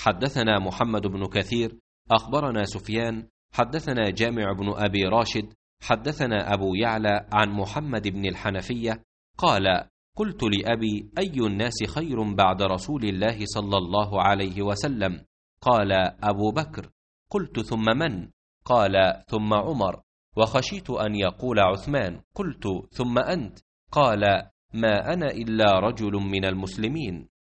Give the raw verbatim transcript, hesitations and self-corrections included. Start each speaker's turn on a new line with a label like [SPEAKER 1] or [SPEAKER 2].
[SPEAKER 1] حدثنا محمد بن كثير أخبرنا سفيان حدثنا جامع بن أبي راشد حدثنا أبو يعلى عن محمد بن الحنفية قال: قلت لأبي: أي الناس خير بعد رسول الله صلى الله عليه وسلم؟ قال: أبو بكر. قلت: ثم من؟ قال: ثم عمر، وخشيت أن يقول عثمان. قلت: ثم أنت؟ قال: ما أنا إلا رجل من المسلمين.